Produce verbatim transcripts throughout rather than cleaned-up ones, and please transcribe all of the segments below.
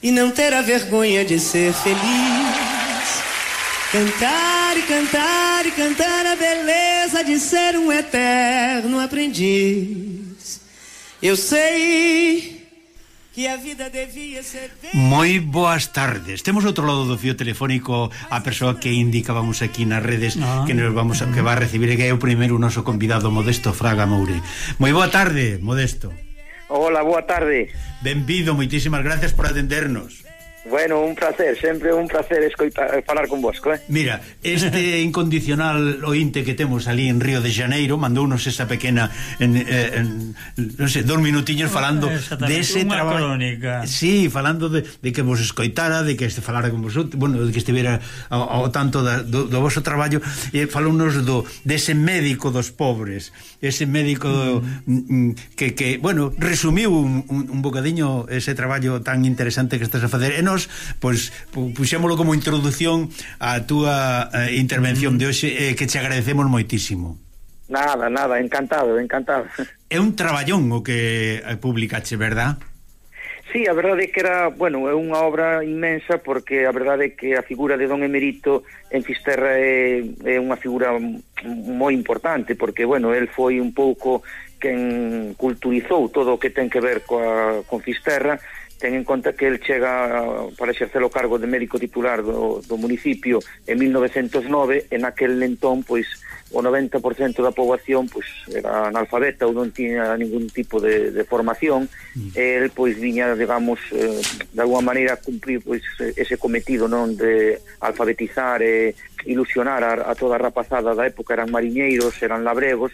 e não ter a vergonha de ser feliz. Cantar e cantar e cantar a beleza de ser um eterno aprendiz. Eu sei que a vida devia ser... Moi boas tardes. Temos outro lado do fío telefónico a persoa que indicábamos aquí nas redes no. que nos vamos a, que va a recibir, que é o primeiro noso convidado, Modesto Fraga Moure. Moi boa tarde, Modesto. Hola, boa tarde. Benvido, moitísimas gracias por atendernos. Bueno, un placer, sempre un placer escoitar, falar con vosco, eh? Mira, este incondicional ointe que temos ali en Río de Janeiro mandounos esa pequena en, en, non sei, dos minutiños falando dese traballo. Sí, falando de, de que vos escoitara, de que este falara con vosotros, bueno, de que estivera ao, ao tanto da, do, do vosso traballo, e falounos do dese médico dos pobres, ese médico mm. que, que, bueno, resumiu un, un, un bocadiño ese traballo tan interesante que estás a facer. E nós pois puxémolo como introdución á túa eh, intervención de hoxe, eh, que te agradecemos moitísimo. Nada, nada, encantado, encantado. É un traballón o que publicache, verdad? Sí, a verdade é que era, bueno, é unha obra inmensa, porque a verdade é que a figura de Don Emerito en Fisterra é, é unha figura moi importante, porque, bueno, el foi un pouco quen culturizou todo o que ten que ver coa, con Fisterra. Ten en conta que el chega para exercer o cargo de médico titular do, do municipio en mil novecentos nove, en aquel entón, pois, o noventa por cento da poboación pois era analfabeta ou non tiña ningún tipo de, de formación. Mm. El, pois, viña, digamos, eh, de alguma maneira cumprir, pois, ese cometido, non, de alfabetizar e ilusionar a, a toda a rapazada da época. Eran mariñeiros, eran labregos.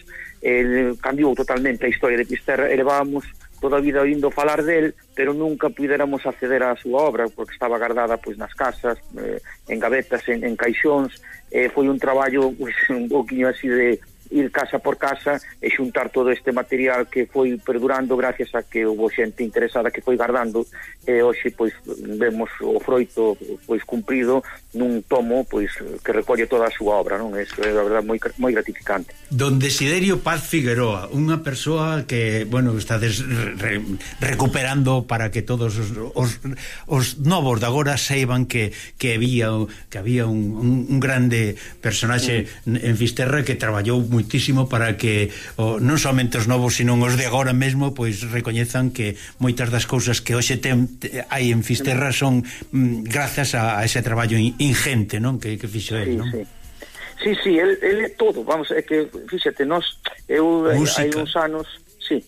El cambiou totalmente a historia de Fisterra e levábamos toda a vida oindo falar del, pero nunca puidéramos acceder á súa obra, porque estaba guardada pois nas casas, eh, en gavetas, en, en caixóns. Eh, foi un traballo pois, un poquinho así de ir casa por casa e xuntar todo este material que foi perdurando gracias a que houve xente interesada que foi guardando, e hoxe pois vemos o froito pois cumprido nun tomo pois que recolle toda a súa obra, non? Eso é a verdade moi moi gratificante. Don Desiderio Paz Figueroa, unha persoa que, bueno, estades re, recuperando para que todos os, os, os novos de agora saiban que que había que había un, un, un grande personaxe mm. en Fisterra que traballou moitísimo para que o, non somente os novos, sino os de agora mesmo pois recoñezan que moitas das cousas que hoxe ten, te, hai en Fisterra son mm, grazas a, a ese traballo ingente, non? Que, que fixo sí, el, non? Sí. Sí, sí, el, el é todo, vamos, é que, fíxate, nós, eu, hai uns anos, sí.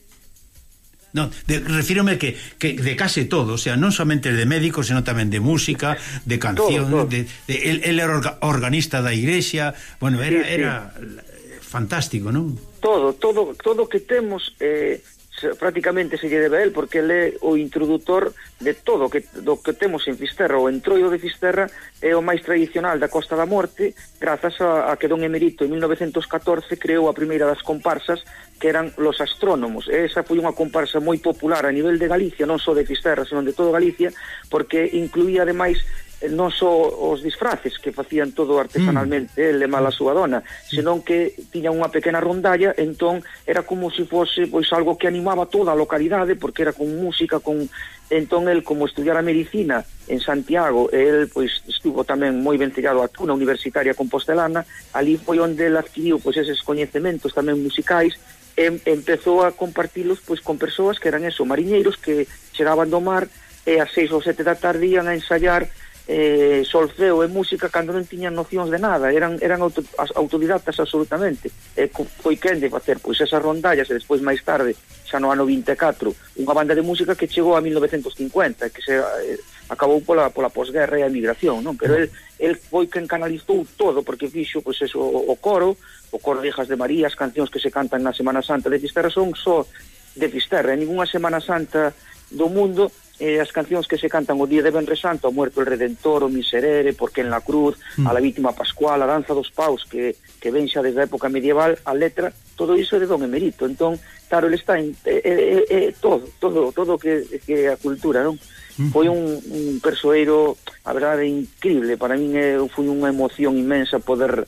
Non, de, refírome que, que de case todo, o sea, non somente de médico, senón tamén de música, de canción, todo, todo. De, de, el, el era orga, organista da igrexa, bueno, era, sí, sí. era fantástico, non? Todo, todo, todo que temos eh, prácticamente se lle debe a él, porque ele é o introdutor de todo que, do que temos en Fisterra. O entroido de Fisterra é o máis tradicional da Costa da Morte, grazas a, a que Don Emerito en mil novecentos catorce creou a primeira das comparsas, que eran los astrónomos. E esa foi unha comparsa moi popular a nivel de Galicia, non só de Fisterra, senón de todo Galicia, porque incluía ademais non só os disfraces que facían todo artesanalmente mm. el e mala súa dona, senón que tiñan unha pequena rondalla. Entón era como se fose pois algo que animaba toda a localidade, porque era con música, con entón el, como estudiara medicina en Santiago, el pois estuvo tamén moi vencellado a Tuna Universitaria Compostelana. Ali foi onde el adquiriu pois eses coñecementos tamén musicais, e empezou a compartilos pois con persoas que eran eso, mariñeiros que chegaban do mar e ás seis ou sete da tarde ian a ensaiar eh, solfeo e música cando non tiñan nocións de nada, eran eran auto, autodidactas absolutamente. E foi quen de facer pois esas rondallas, e despois máis tarde, xa no ano vinte e catro, unha banda de música que chegou a mil novecentos cincuenta, que se eh, acabou pola pola posguerra e a emigración, non? Pero el el foi quen canalizou todo, porque fixo pois eso, o, o coro, o coro de Hijas de María, as cancións que se cantan na Semana Santa de Fisterra son só de Fisterra. En ninguna Semana Santa do mundo eh, as cancións que se cantan o día de Venres Santo, o Muerto el Redentor, o Miserere, Porque en la Cruz, mm. a la Vítima Pascual, a Danza dos Paus, que, que ven xa desde a época medieval, a letra, todo iso é de Don Emerito. Entón, claro, ele está en eh, eh, eh, todo, todo, todo que, que a cultura, non? Mm. Foi un, un persoeiro, a verdade, increíble. Para min é, foi unha emoción inmensa poder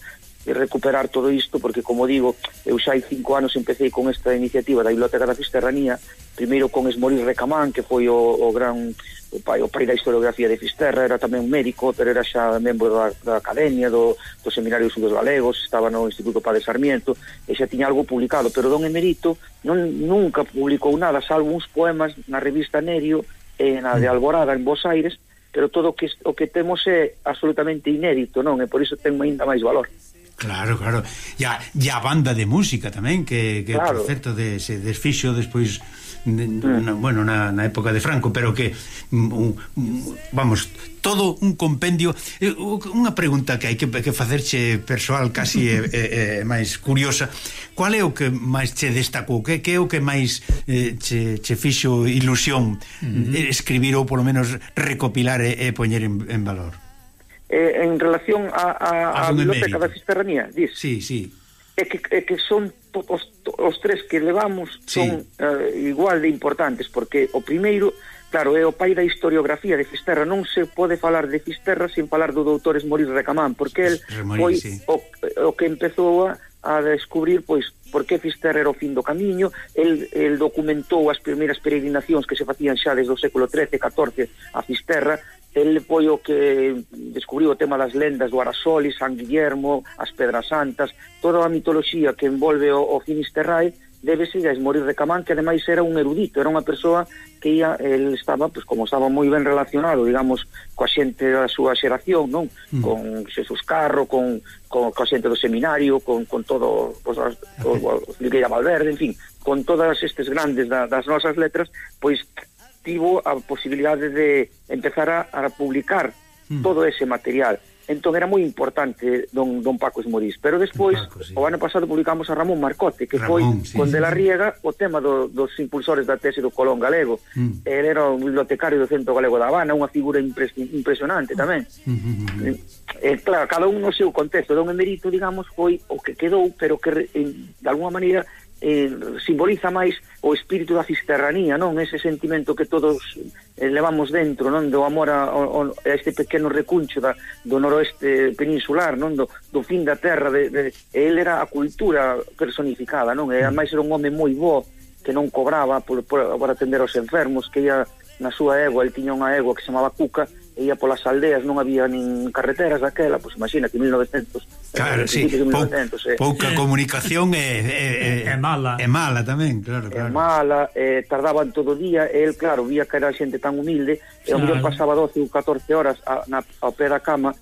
de recuperar todo isto, porque, como digo, eu xa hai cinco anos empecé con esta iniciativa da Biblioteca da Fisterranía, primeiro con Esmorís Recamán, que foi o, o gran o pai, o pai da historiografía de Fisterra, era tamén un médico, pero era xa membro da, da Academia, do, do Seminario de Estudos Galegos, estaba no Instituto Padre Sarmiento, e xa tiña algo publicado, pero don Emerito non, nunca publicou nada, salvo uns poemas na revista Nerio, e na de Alborada, en Bos Aires, pero todo o que, o que temos é absolutamente inédito, non? E por iso ten ainda máis valor. Claro, claro. E a, e a banda de música tamén, que, que claro, por certo, de, se desfixo despois, de, mm. na, bueno, na, na época de Franco, pero que, um, um, vamos, todo un compendio. Unha pregunta que hai que, que facerche persoal casi é, é, é máis curiosa. Qual é o que máis che destacou? Que, que é o que máis eh, che, che fixo ilusión mm-hmm. escribir ou polo menos recopilar e, e poñer en, en valor? Eh, en relación a, a, a, a Biblioteca da Fisterranía, dis? Sí, sí. É que, é que son os, os tres que levamos son sí. uh, igual de importantes, porque o primeiro, claro, é o pai da historiografía de Fisterra. Non se pode falar de Fisterra sin falar do doutor Esmorís Recamán, porque el Remorí, foi sí. o, o que empezou a, a descubrir, pois, por que Fisterra era o fin do camiño. El, el documentou as primeiras peregrinacións que se facían xa desde o século trece, catorce a Fisterra. El foi o que descubriu o tema das lendas do Arasoli, San Guillermo, as Pedras Santas, toda a mitoloxía que envolve o, o Finisterrae débese a Esmorís Recamán, que ademais era un erudito, era unha persoa que ia, el estaba, pues, como estaba moi ben relacionado, digamos, coa xente da súa xeración, non? Mm. Con Xesús Carro, con, con coa xente do seminario, con, con todo, pues, o, o Ligueira Valverde, en fin, con todas estes grandes da, das nosas letras, pois tivo a posibilidade de empezar a, a publicar mm. todo ese material. Entón era moi importante don, don Paco Esmorís. Pero despois, Paco, sí. o ano pasado publicamos a Ramón Marcote, que Ramón, foi sí, con sí, de la Riega o tema do, dos impulsores da tese do Colón galego. Mm. Ele era o bibliotecario do Centro Galego da Habana, unha figura impres, impresionante tamén. Mm -hmm. eh, claro, cada un no seu contexto. Don Emerito, digamos, foi o que quedou, pero que en, de alguma maneira eh, simboliza máis o espírito da fisterranía, non? Ese sentimento que todos eh, levamos dentro, non? Do amor a, a, a este pequeno recuncho da, do noroeste peninsular, non? Do, do fin da terra, de, de, ele era a cultura personificada, non? E ademais era un home moi bo, que non cobraba por, por, por atender aos enfermos, que ia na súa egua, el tiña unha egua que se chamaba Cuca, e ia polas aldeas, non había nin carreteras daquela, pois imagina que mil novecentos, claro, eh, sí, mil novecentos, pou, eh. pouca comunicación é, é, é, é mala é mala tamén, claro, claro. É mala, eh, tardaban todo o día, e el, claro, vía que era xente tan humilde, e ao mellor pasaba doce ou catorce horas a, na, ao pé da cama,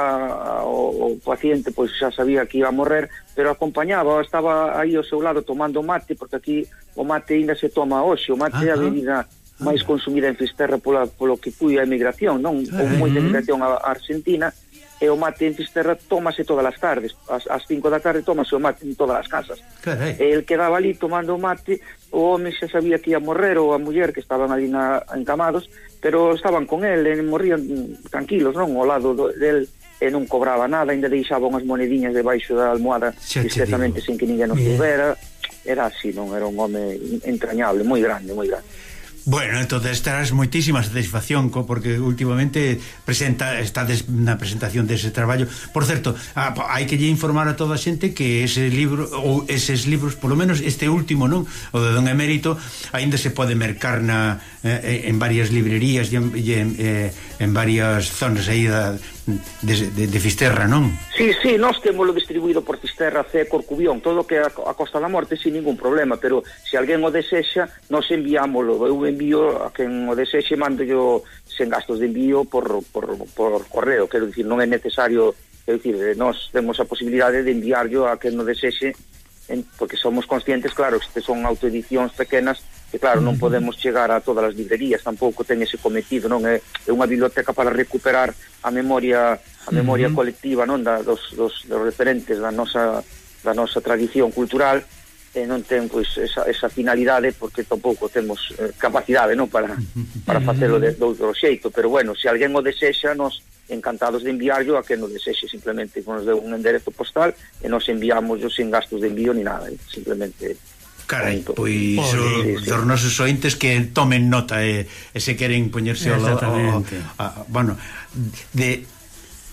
xa o, o paciente pois xa sabía que iba a morrer, pero acompañaba, estaba aí ao seu lado tomando mate, porque aquí o mate ainda se toma hoxe, o mate é a bebida máis consumida en Fisterra pola, polo que foi a emigración, non? Houve moita emigración a Argentina, e o mate en Fisterra tómase todas as tardes, as, as cinco da tarde tómase o mate en todas as casas. Carai. E el quedaba ali tomando o mate, o home xa sabía que ia morrer, ou a muller que estaban ali na, encamados, pero estaban con el, e morrían tranquilos, non? Ao lado do, del, e non cobraba nada, ainda deixaba unhas monediñas debaixo da almohada discretamente sen que ninguén nos soubera. Era así, non? Era un home entrañable, moi grande, moi grande. Bueno, entonces estarás moitísima satisfacción co, porque últimamente presenta estades na presentación dese traballo. Por certo, a, hai que lle informar a toda a xente que ese libro ou eses libros, polo menos este último, non, o de Don Emérito, aínda se pode mercar na eh, en varias librerías e en, en, eh, en varias zonas aí da De, de, de Fisterra, non? Sí, sí, nós temoslo distribuído por Fisterra, C, Corcubión, todo o que é a, a Costa da Morte sin ningún problema, pero se alguén o desexa, nos enviámoslo. Eu envío a quen o desexe, mando yo sen gastos de envío por, por, por correo, quero dicir, non é necesario, quero dicir, nós temos a posibilidade de enviar yo a quen o desexe, en, porque somos conscientes, claro, que son autoedicións pequenas, que claro, non podemos chegar a todas as librerías, tampouco ten ese cometido, non é, é unha biblioteca para recuperar a memoria a memoria uh -huh. colectiva, non, da, dos, dos, dos referentes da nosa da nosa tradición cultural, e non ten pois esa, esa finalidade, porque tampouco temos eh, capacidade, non, para para facelo de, de outro xeito, pero bueno, se alguén o desexa, nos encantados de enviarlo a que nos desexe, simplemente nos deu un enderezo postal e nos enviamos yo sin gastos de envío ni nada, simplemente. Carai, pois o, sí, sí. Dos nosos ointes que tomen nota e, e se queren poñerse ao, ao, a, bueno, de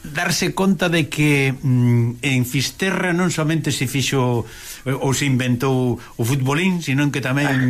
darse conta de que mm, en Fisterra non somente se fixo ou se inventou o futbolín, sino que tamén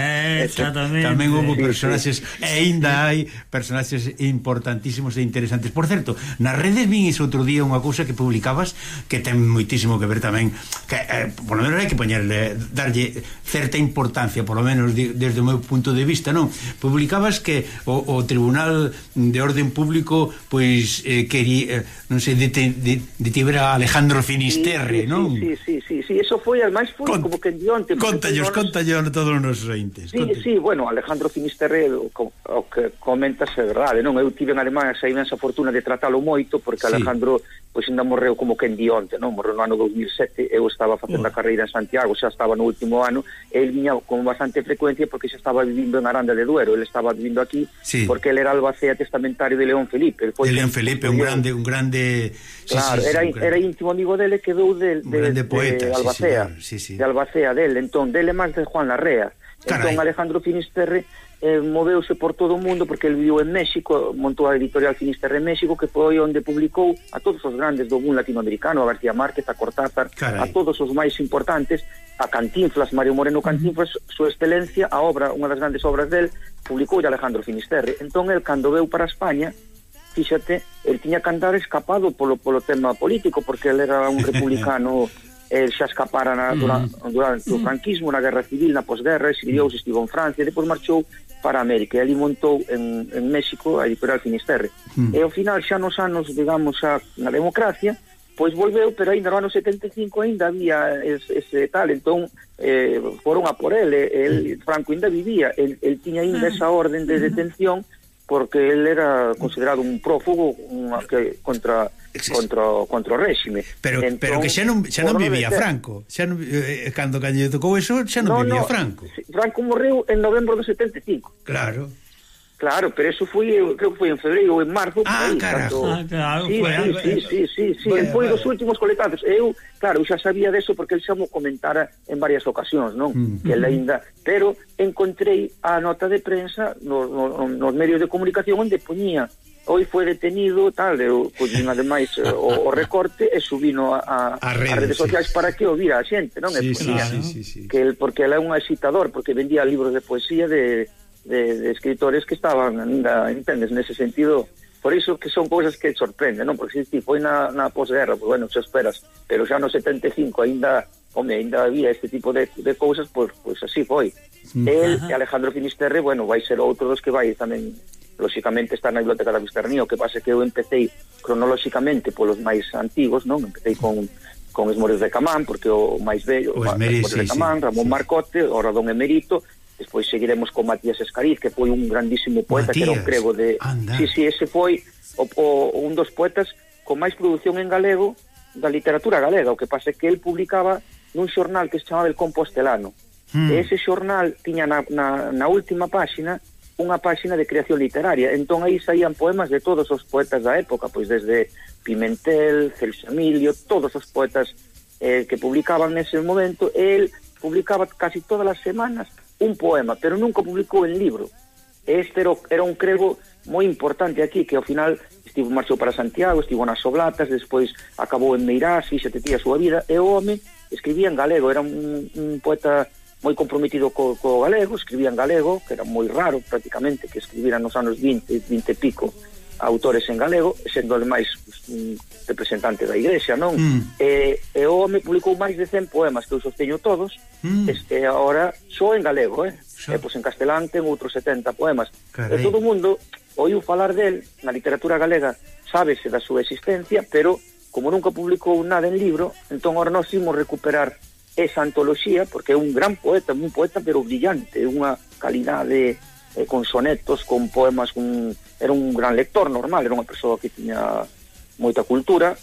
tamén houve personaxes e aínda hai personaxes importantísimos e interesantes. Por certo, nas redes vin ese outro día unha cousa que publicabas que ten moitísimo que ver tamén, que eh, por lo menos hai que poñerle, darlle certa importancia, por lo menos de, desde o meu punto de vista, non? Publicabas que o, o Tribunal de Orden Público pois eh, quería, eh, non sei, detibera a Alejandro Finisterre, sí, sí, non? Sí, sí, sí, sí, eso foi, ademais foi Cont, como que en dionte. Contallos, contallos a todos os nosos entes. Sí, sí, bueno, Alejandro Finisterre, o, o que comentas é verdade, non? Eu tive en Alemania esa imensa fortuna de tratalo moito, porque sí. Alejandro, pois ainda morreu como que en dionte, non? Morreu no ano dos mil sete, eu estaba facendo oh. a carreira en Santiago, xa estaba no último ano, e el viña con bastante frecuencia porque xa estaba vivindo en Aranda de Duero, ele estaba vivindo aquí, sí. porque ele era albacea testamentario de León Felipe. Foi de León Felipe, un grande, un grande... Claro, sí, sí, era, sí, era íntimo amigo dele, quedou de, de, de, poeta, de Albacea, sí, sí, sí. de Albacea dele, entón, dele máis de Juan Larrea. Carai. Entón, Alejandro Finisterre eh, moveuse por todo o mundo porque ele viviu en México, montou a editorial Finisterre en México, que foi onde publicou a todos os grandes do boom latinoamericano, a García Márquez, a Cortázar, Carai. a todos os máis importantes, a Cantinflas, Mario Moreno Cantinflas, uh -huh. Súa Excelencia, a obra, unha das grandes obras del, publicou Alejandro Finisterre. Entón, el, cando veu para España, fíxate, el tiña que andar escapado polo, polo tema político, porque el era un republicano, el xa escapara na, durante, durante o franquismo, na guerra civil, na posguerra, exiliouse, estivo en Francia, depois marchou para América, e ali montou en, en México a editorial Finisterre. Mm. E ao final, xa nos anos, digamos, xa na democracia, pois volveu, pero ainda no ano setenta e cinco ainda había ese, ese tal, entón eh, foron a por ele, el, Franco ainda vivía, el, el tiña ainda esa orden de detención, porque él era considerado un prófugo unha que contra contra contra o réxime. Pero entón, pero que xa non xa non vivía Franco. Xa non eh, cando caño tocou eso, xa non no, vivía no, Franco. Franco morreu en novembro de setenta e cinco. Claro. Claro, pero eso foi, creo que foi en febreiro ou en marzo. Ah, aí, carajo. Tanto... Ah, claro. Sí, fue, sí, sí, sí, sí, sí. Bueno, foi bueno. Dos últimos coletazos. Eu, claro, eu xa sabía deso porque el xa mo comentara en varias ocasións, non? Mm. Que el ainda... Pero encontrei a nota de prensa nos, nos, nos medios de comunicación onde poñía hoy foi detenido, tal, eu poñín ademais o, o recorte e subino a, a, a redes, redes sociais sí. para que o vira a xente, non? Sí, sí, claro. sí, sí, sí. Que el, porque ele é un excitador, porque vendía libros de poesía de... De, de escritores que estaban ainda, entendes, nese sentido, por iso que son cousas que sorprenden, non? Porque se si foi na, na posguerra, pues bueno, xa esperas, pero xa no setenta e cinco ainda, home, ainda había este tipo de, de cousas, pues, pues así foi. Mm. El e Alejandro Finisterre, bueno, vai ser outro dos que vai tamén, lóxicamente, estar na Biblioteca da Visternía, o que pasa que eu empecé cronolóxicamente polos máis antigos, non? Empecé con con Esmores de Camán, porque o máis bello, o Esmeri, Esmores sí, de Camán, sí, Ramón sí. Marcote, o Don Emerito. Despois seguiremos con Matías Escariz, que foi un grandísimo poeta, Matías. Que era un crego de... Anda. Sí, sí, ese foi o, o, un dos poetas con máis produción en galego da literatura galega. O que pasa é que el publicaba nun xornal que se chamaba El Compostelano. Hmm. E ese xornal tiña na, na, na última páxina unha páxina de creación literaria. Entón aí saían poemas de todos os poetas da época, pois desde Pimentel, Celso Emilio, todos os poetas eh, que publicaban nese momento. El publicaba casi todas as semanas un poema, pero nunca publicou en libro. Este era, era un crego moi importante aquí, que ao final estivo marchou para Santiago, estivo nas Oblatas, despois acabou en Meirás, e xa te tía a súa vida, e o home escribía en galego, era un, un poeta moi comprometido co, co galego, escribía en galego, que era moi raro prácticamente que escribiran nos anos vinte, vinte e pico autores en galego, sendo ademais un representante da Igrexa, non? Mm. E, e o home publicou máis de cen poemas que eu sosteño todos, mm. este, agora só en galego, eh? So. E, pois en castelán ten outros setenta poemas. Carai. E todo o mundo oiu falar del, na literatura galega sábese da súa existencia, pero como nunca publicou nada en libro, entón agora nós imos recuperar esa antoloxía, porque é un gran poeta, un poeta pero brillante, unha calidade eh, con sonetos, con poemas, un, era un gran lector normal, era unha persoa que tiña moita cultura,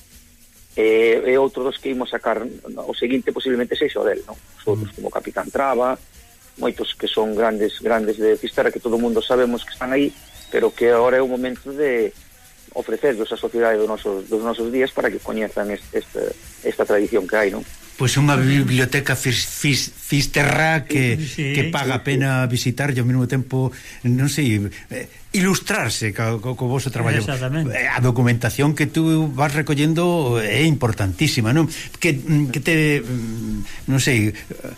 e, e outro dos que imos sacar o seguinte posiblemente sexa o del, non? Os outros como Capitán Traba, moitos que son grandes grandes de Fisterra, que todo o mundo sabemos que están aí, pero que agora é o momento de ofrecerlos a sociedade dos nosos, dos nosos días para que coñezan este, este, esta tradición que hai, non? Pois pues unha biblioteca fis, fis, fisterra que, sí, que paga a pena visitar e ao mesmo tempo, non sei, eh, ilustrarse co, co, co vosso traballo. A documentación que tú vas recollendo é importantísima, non? Que, que te, non sei,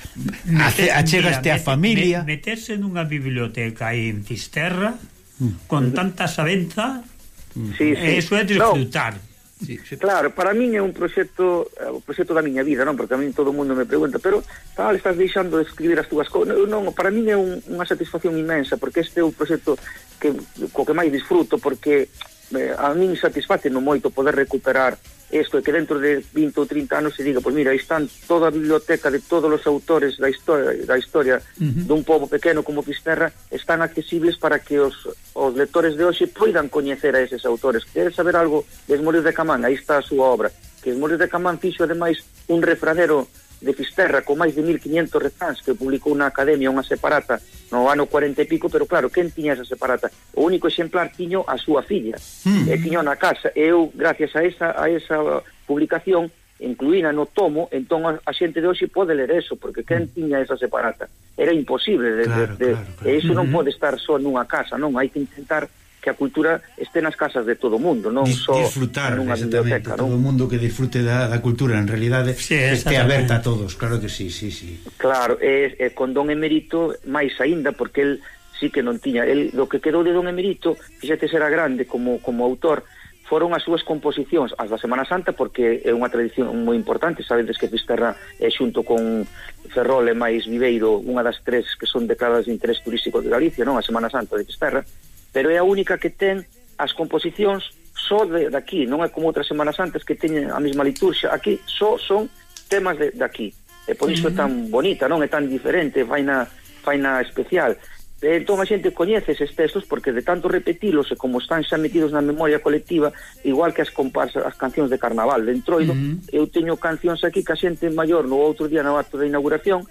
Mete, achegaste a familia. Meterse nunha biblioteca aí en Fisterra mm. con tanta sabenza, mm. sí, sí. Eso é disfrutar. No. Sí, sí. Claro, para min é un proxecto o proxecto da miña vida, non? Porque a min todo o mundo me pregunta, pero tal, estás deixando de escribir as túas cousas. Non, para min é un, unha satisfacción inmensa, porque este é o proxecto que, co que máis disfruto, porque eh, a min satisface no moito poder recuperar isto, e que dentro de vinte ou trinta anos se diga, pois mira, aí están toda a biblioteca de todos os autores da historia, da historia uh-huh. dun pobo pequeno como Fisterra, están accesibles para que os, os lectores de hoxe poidan coñecer a eses autores. Queres saber algo de Esmorios de Camán? Aí está a súa obra, que Esmorios de Camán fixo ademais un refranero de Fisterra con máis de mil quinientos refráns que publicou na Academia, unha separata no ano cuarenta e pico, pero claro, quen tiña esa separata? O único exemplar tiño a súa filla, mm. e tiño na casa, e eu, gracias a esa, a esa publicación, incluína no tomo, entón a, a xente de hoxe pode ler eso, porque quen mm. tiña esa separata? Era imposible, de, claro, de, claro, claro. E iso non mm-hmm. pode estar só nunha casa, non, hai que intentar que a cultura este nas casas de todo o mundo, non só disfrutar, nunha biblioteca, todo o mundo que disfrute da, da cultura, en realidade sí, este aberta a todos, claro que sí, sí, sí. Claro, e, e con Don Emerito máis aínda, porque el sí que non tiña, el, lo que quedou de Don Emerito, fíxate, será grande como, como autor, foron as súas composicións, as da Semana Santa, porque é unha tradición moi importante, sabedes que Fisterra é xunto con Ferrol e máis Viveiro, unha das tres que son declaradas de interés turístico de Galicia, non? A Semana Santa de Fisterra, pero é a única que ten as composicións só de, de aquí, non é como outras Semanas Santas que teñen a mesma liturxia, aquí só son temas de, de aquí, e por iso uh-huh. é tan bonita, non é tan diferente, faina, faina especial. E entón a xente coñece eses textos porque de tanto repetilos e como están xa metidos na memoria colectiva, igual que as comparsas, as cancións de carnaval de Entroido, uh-huh. eu teño cancións aquí que a xente maior no outro día no acto de inauguración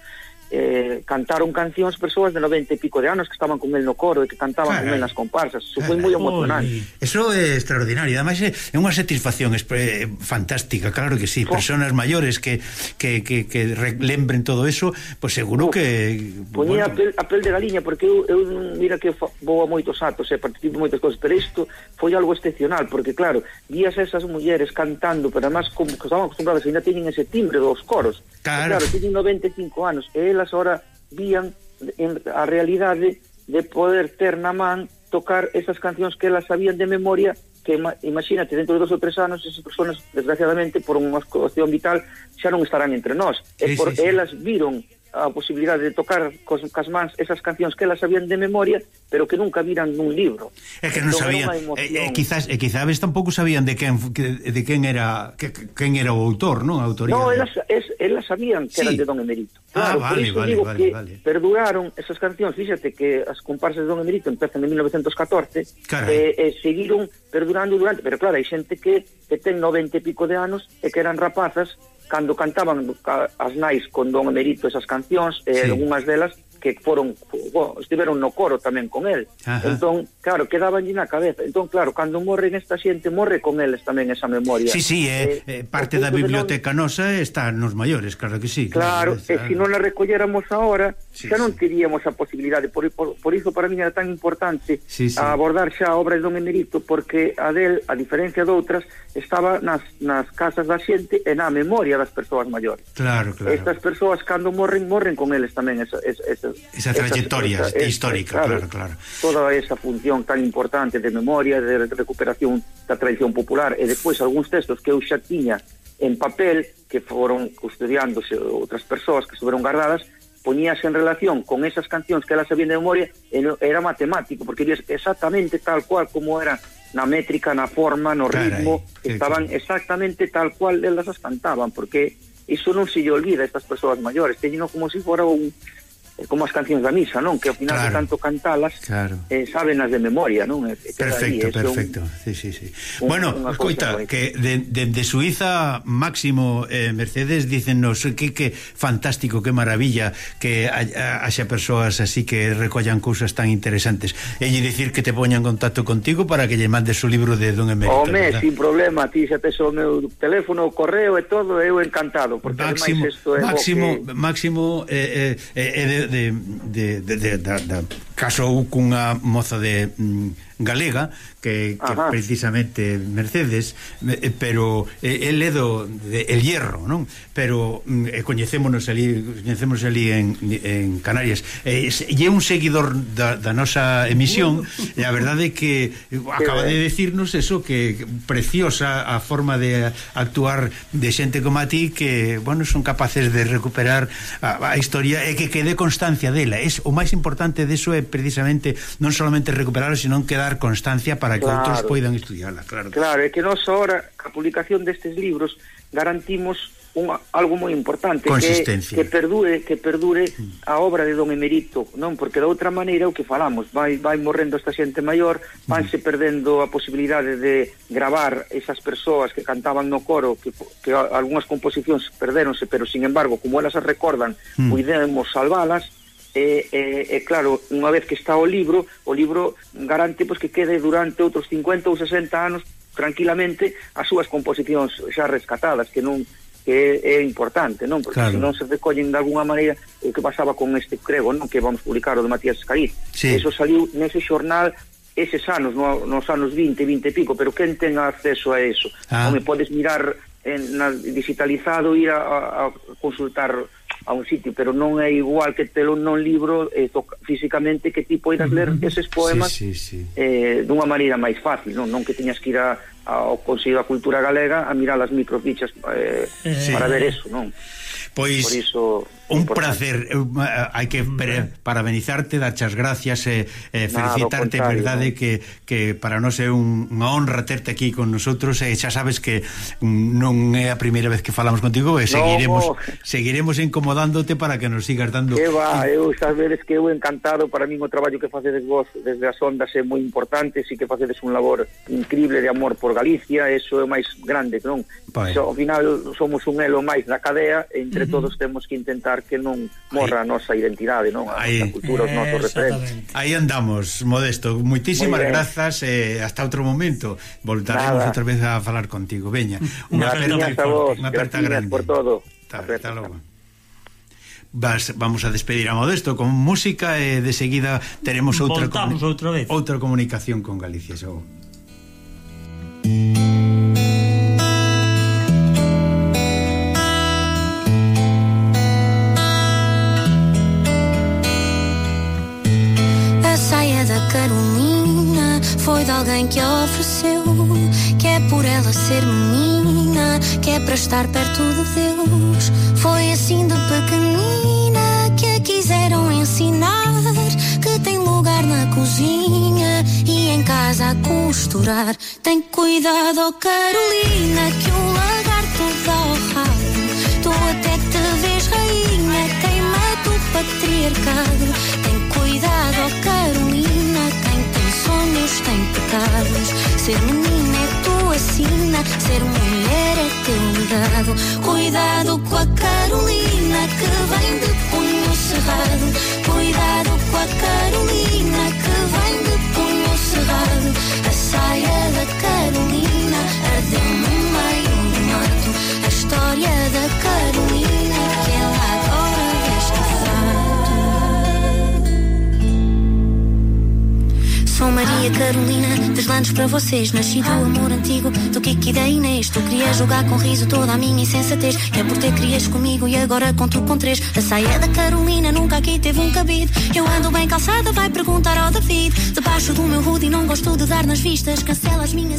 Eh, cantaron cancións persoas de noventa e pico de anos que estaban con el no coro e que cantaban carai, con el nas comparsas. Eso foi moi emocionante. Eso é extraordinario, además é unha satisfacción eh, fantástica, claro que sí. Oh. Personas maiores que, que, que, que lembren todo eso, pues seguro oh. que poñía bueno. a, pel, a pel de galiña, porque eu, eu mira que vou a moitos atos e eh, participo en moitas cosas, pero isto foi algo excepcional, porque claro, vías esas mulleres cantando, pero además como que estaban acostumbradas, ainda teñen ese timbre dos coros, claro, claro teñen noventa e cinco anos e elas ahora vían en a realidade de poder ter na man tocar esas cancións que elas sabían de memoria, que imagínate, dentro de dos ou tres anos esas personas, desgraciadamente, por unha cuestión vital xa non estarán entre nós, sí, e por sí, sí. elas viron a posibilidade de tocar cos, cas mans esas cancións que elas sabían de memoria, pero que nunca viran nun libro. É que non sabían, e, e quizás e quizás tampouco sabían de quen de quen era que, quen era o autor, non? A autoría. No, elas es, elas sabían que sí. eran de Don Emerito. Claro, ah, vale, por iso vale, digo vale, que vale. perduraron esas cancións. Fíxate que as comparsas de Don Emerito empezan en mil novecientos catorce e, e seguiron perdurando durante, pero claro, hai xente que, que ten noventa e pico de anos e que eran rapazas cando cantaban as nais con Don Emerito esas cancións, e sí. algunhas delas que foron, bueno, estiveron no coro tamén con el. Ajá. Entón, claro, quedaban na cabeza. Entón, claro, cando morren esta xente, morre con eles tamén esa memoria. Sí, sí, eh, eh, parte da biblioteca non... nosa está nos maiores, claro que sí. Claro, claro, e se non la recolléramos ahora, sí, xa non teríamos a posibilidade. Por, por, por iso para mí era tan importante sí, sí. abordar xa a obra de Don Emerito, porque a del, a diferencia de outras, estaba nas, nas casas da xente e na memoria das persoas maiores. Claro, claro. Estas persoas, cando morren, morren con eles tamén esa, esa, esa esa trayectoria esa, esa, histórica, claro, claro, claro. Toda esa función tan importante de memoria, de recuperación da tradición popular, e despois algúns textos que eu xa tiña en papel, que foron custodiándose outras persoas que estuveron guardadas, poñíase en relación con esas cancións que elas sabían de memoria, e era matemático, porque vías exactamente tal cual como era na métrica, na forma, no ritmo, carai, estaban que... exactamente tal cual elas as cantaban, porque iso non se lle olvida a estas persoas maiores, teñeno como se si fora un como as cancións da misa, non? Que ao final claro. de tanto cantalas claro. eh, sábenas de memoria, non? E, perfecto, aí, perfecto un, sí, sí, sí. Un, bueno, escoita, que de, de, de Suiza Máximo eh, Mercedes dícennos que, que fantástico, que maravilla que haxa persoas así que recollan cousas tan interesantes. E lle dicir que te poñan en contacto contigo para que lle mandes o libro de Don Emérito. Home, sin problema, ti xa tes o meu teléfono, o correo e todo, eu encantado, porque Máximo, ademais isto é Máximo, que... Máximo eh, eh, eh, de, de, de, de, de, de, de casou cunha moza de mm, galega que, que precisamente Mercedes eh, pero eh, el é do de El Hierro, non? Pero eh, coñecémonos ali coñecémonos ali en, en Canarias e eh, é un seguidor da, da nosa emisión e a verdade é que acaba de decirnos eso, que preciosa a forma de actuar de xente como a ti que, bueno, son capaces de recuperar a, a historia e que quede constancia dela. Es, o máis importante deso é precisamente non solamente recuperarla, sino quedar constancia para que claro. outros poidan estudiarla, claro. Claro, é que nós ahora a publicación destes libros garantimos un, algo moi importante, que, que perdure que perdure mm. a obra de Don Emérito, non? Porque de outra maneira o que falamos, vai, vai morrendo esta xente maior, vanse mm. perdendo a posibilidade de gravar esas persoas que cantaban no coro, que, que algunhas composicións perdéronse, pero sin embargo, como elas as recordan, mm. puidemos salvalas. E, e, e claro, unha vez que está o libro, o libro garante pois, que quede durante outros cincuenta ou sesenta anos tranquilamente as súas composicións xa rescatadas, que non que é, é importante, non? Porque claro. se non se recollen de alguna maneira o que pasaba con este crego, non? Que vamos publicar o de Matías Escariz. Sí. Eso saliu nese xornal eses anos, no, nos anos vinte, vinte e pico, pero quen ten acceso a eso? Ah. Non me podes mirar en, na, digitalizado, ir a, a consultar a un sitio, pero non é igual que telo non libro eh, físicamente, que ti poidas ler eses poemas sí, sí, sí. Eh, dunha maneira máis fácil, non, non que teñas que ir a, ao Consello da Cultura Galega a mirar as microfichas eh, sí. para ver eso, non? Pois por iso un placer, hai que parabenizarte, darche as gracias e eh, felicitarte, é verdade que, que para nós é un, unha honra terte aquí con nosotros e xa sabes que non é a primeira vez que falamos contigo e seguiremos no, seguiremos incomodándote para que nos sigas dando. Que va, eu sabedes que eu encantado, para min o traballo que facedes vos desde as ondas é moi importante, si que facedes un labor increíble de amor por Galicia, eso é o máis grande, non? So, ao final somos un elo máis da cadea e entre uh-huh. todos temos que intentar que non morra a nosa identidade, non? A nosa cultura, os nosos referentes. Aí andamos, Modesto. Moitísimas grazas e eh, hasta outro momento. Voltaremos outra vez a falar contigo. Veña, unha aperta, unha aperta grande. Por todo. Hasta logo. Vas, vamos a despedir a Modesto con música e de seguida teremos outra Voltamos outra vez. Outra comunicación con Galicia. Xo. Carolina foi de alguém que a ofereceu, que é por ela ser menina, que é para estar perto de Deus. Foi assim de pequenina que a quiseram ensinar, que tem lugar na cozinha e em casa a costurar. Tem cuidado, oh Carolina, que o lagarto dá ao rabo. Tu até te vês rainha, queima do patriarcado. Tem cuidado, oh Carolina, sonhos têm pecados. Ser menina é tua sina, ser mulher é teu legado. Cuidado com a Carolina que vem de punho cerrado. Cuidado com a Carolina que vem de punho cerrado. A saia da Carolina ardeu no meio do mato. A história da Carolina que ela agora veste fato. Sou Maria Carolina, deslandes para vocês. Nasci do amor antigo, do Kiki e da Inês. Tu querias jogar com riso toda a minha insensatez, que é por ter crias comigo e agora conto com três. A saia da Carolina nunca aqui teve um cabide. Eu ando bem calçada, vai perguntar ao David. Debaixo do meu hoodie não gosto de dar nas vistas. Cancela as minhas